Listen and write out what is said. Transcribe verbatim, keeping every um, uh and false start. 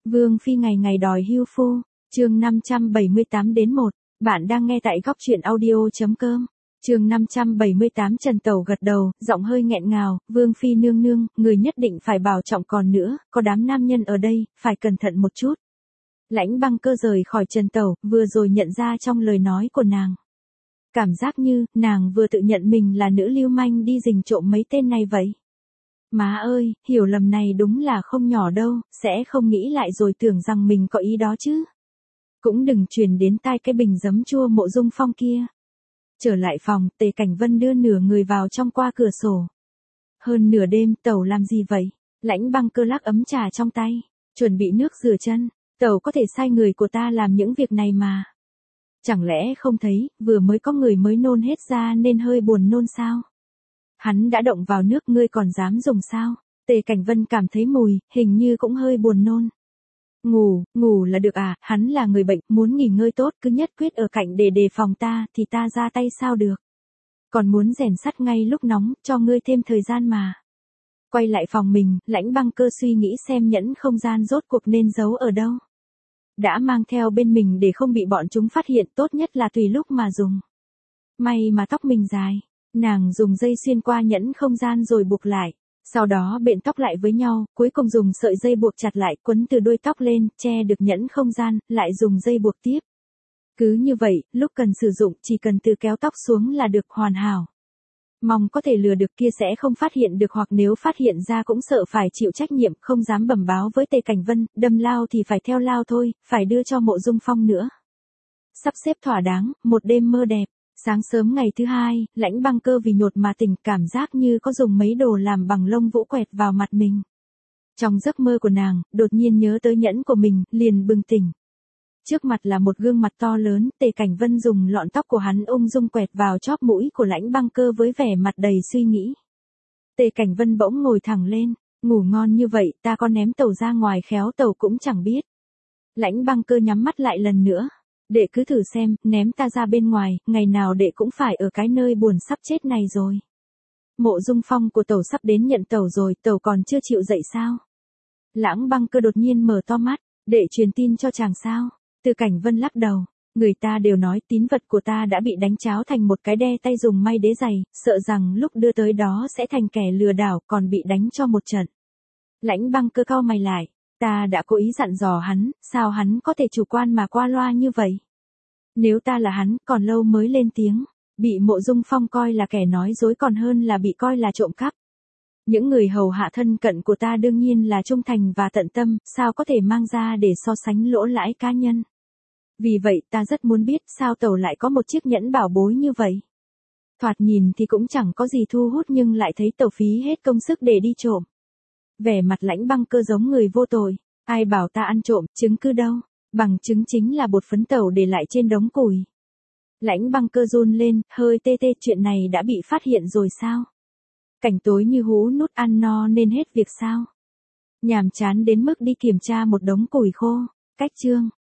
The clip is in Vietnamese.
Vương Phi ngày ngày đòi hưu phu, chương năm trăm bảy mươi tám đến một, bạn đang nghe tại góc truyện audio.com. Chương năm trăm bảy mươi tám Trần Tẩu gật đầu, giọng hơi nghẹn ngào, Vương Phi nương nương, người nhất định phải bảo trọng còn nữa, có đám nam nhân ở đây, phải cẩn thận một chút. Lãnh Băng Cơ rời khỏi Trần Tẩu, vừa rồi nhận ra trong lời nói của nàng. Cảm giác như, nàng vừa tự nhận mình là nữ lưu manh đi rình trộm mấy tên này vậy. Má ơi, hiểu lầm này đúng là không nhỏ đâu, sẽ không nghĩ lại rồi tưởng rằng mình có ý đó chứ. Cũng đừng truyền đến tai cái bình giấm chua Mộ Dung Phong kia. Trở lại phòng, Tề Cảnh Vân đưa nửa người vào trong qua cửa sổ. Hơn nửa đêm, Tẩu làm gì vậy? Lãnh Băng Cơ lắc ấm trà trong tay, chuẩn bị nước rửa chân. Tẩu có thể sai người của ta làm những việc này mà. Chẳng lẽ không thấy, vừa mới có người mới nôn hết ra nên hơi buồn nôn sao? Hắn đã động vào nước ngươi còn dám dùng sao? Tề Cảnh Vân cảm thấy mùi, hình như cũng hơi buồn nôn. Ngủ, ngủ là được à, hắn là người bệnh, muốn nghỉ ngơi tốt cứ nhất quyết ở cạnh để đề phòng ta thì ta ra tay sao được. Còn muốn rèn sắt ngay lúc nóng, cho ngươi thêm thời gian mà. Quay lại phòng mình, Lãnh Băng Cơ suy nghĩ xem nhẫn không gian rốt cuộc nên giấu ở đâu. Đã mang theo bên mình để không bị bọn chúng phát hiện, tốt nhất là tùy lúc mà dùng. May mà tóc mình dài, nàng dùng dây xuyên qua nhẫn không gian rồi buộc lại. Sau đó bện tóc lại với nhau, cuối cùng dùng sợi dây buộc chặt lại, quấn từ đuôi tóc lên, che được nhẫn không gian, lại dùng dây buộc tiếp. Cứ như vậy, lúc cần sử dụng chỉ cần từ kéo tóc xuống là được, hoàn hảo. Mong có thể lừa được kia sẽ không phát hiện được, hoặc nếu phát hiện ra cũng sợ phải chịu trách nhiệm, không dám bẩm báo với Tề Cảnh Vân, đâm lao thì phải theo lao thôi, phải đưa cho Mộ Dung Phong nữa. Sắp xếp thỏa đáng, một đêm mơ đẹp. Sáng sớm ngày thứ hai, Lãnh Băng Cơ vì nhột mà tỉnh, cảm giác như có dùng mấy đồ làm bằng lông vũ quẹt vào mặt mình. Trong giấc mơ của nàng, đột nhiên nhớ tới nhẫn của mình, liền bừng tỉnh. Trước mặt là một gương mặt to lớn, Tề Cảnh Vân dùng lọn tóc của hắn ung dung quẹt vào chóp mũi của Lãnh Băng Cơ với vẻ mặt đầy suy nghĩ. Tề Cảnh Vân bỗng ngồi thẳng lên, ngủ ngon như vậy, ta có ném Tẩu ra ngoài khéo Tẩu cũng chẳng biết. Lãnh Băng Cơ nhắm mắt lại lần nữa. Đệ cứ thử xem, ném ta ra bên ngoài, ngày nào đệ cũng phải ở cái nơi buồn sắp chết này rồi. Mộ Dung Phong của Tẩu sắp đến nhận Tẩu rồi, Tẩu còn chưa chịu dậy sao? Lãnh Băng Cơ đột nhiên mở to mắt, đệ truyền tin cho chàng sao? Từ Cảnh Vân lắc đầu, người ta đều nói tín vật của ta đã bị đánh cháo thành một cái đe tay dùng may đế giày, sợ rằng lúc đưa tới đó sẽ thành kẻ lừa đảo, còn bị đánh cho một trận. Lãnh Băng Cơ cau mày lại. Ta đã cố ý dặn dò hắn, sao hắn có thể chủ quan mà qua loa như vậy? Nếu ta là hắn, còn lâu mới lên tiếng, bị Mộ Dung Phong coi là kẻ nói dối còn hơn là bị coi là trộm cắp. Những người hầu hạ thân cận của ta đương nhiên là trung thành và tận tâm, sao có thể mang ra để so sánh lỗ lãi cá nhân. Vì vậy ta rất muốn biết sao Tẩu lại có một chiếc nhẫn bảo bối như vậy. Thoạt nhìn thì cũng chẳng có gì thu hút nhưng lại thấy Tẩu phí hết công sức để đi trộm. Vẻ mặt Lãnh Băng Cơ giống người vô tội, ai bảo ta ăn trộm, chứng cứ đâu, bằng chứng chính là bột phấn Tẩu để lại trên đống củi. Lãnh Băng Cơ run lên, hơi tê tê, chuyện này đã bị phát hiện rồi sao? Cảnh tối như hũ nút, ăn no nên hết việc sao? Nhàm chán đến mức đi kiểm tra một đống củi khô, cách chương.